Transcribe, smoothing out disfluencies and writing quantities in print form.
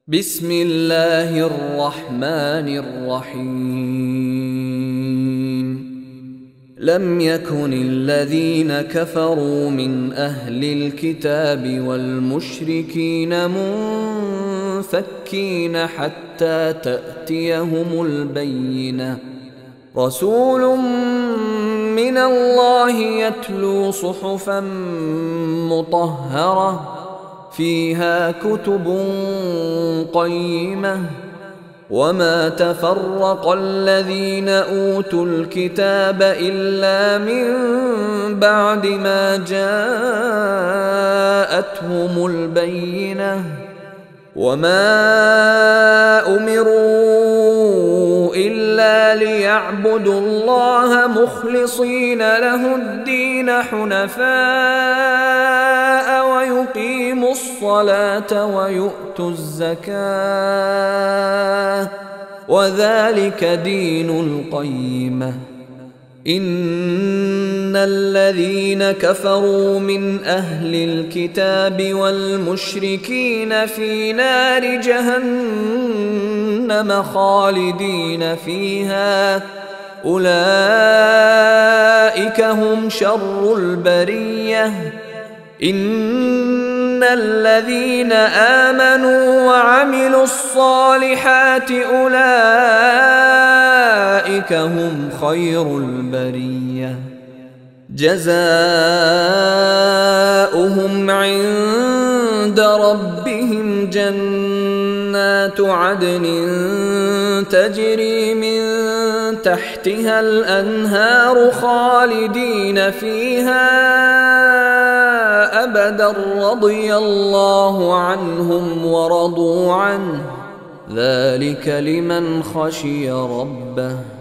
بسم الله الرحمن الرحيم. لم يكن الذين كفروا من أهل الكتاب والمشركين منفكين حتى تأتيهم البينة. رسول من الله يتلو صحفا مطهرة فيها كتب قيمة. وما تفرق الذين أوتوا الكتاب إلا من بعد ما جاءتهم البينة. وما أمروا إلا ليعبدوا الله مخلصين له الدين حنفاء ويقيموا الصلاة ويؤتوا الزكاة وذلك دين القيمة. إن الذين كفروا من أهل الكتاب والمشركين في نار جهنم خالدين فيها أولئك هم شر البرية. إن الذين آمنوا وعملوا الصالحات أولئك هم خير البرية. جزاؤهم عند ربهم جنات عدن تجري من تحتها الأنهار خالدين فيها أبدا رضي الله عنهم ورضوا عنه ذلك لمن خشي ربه.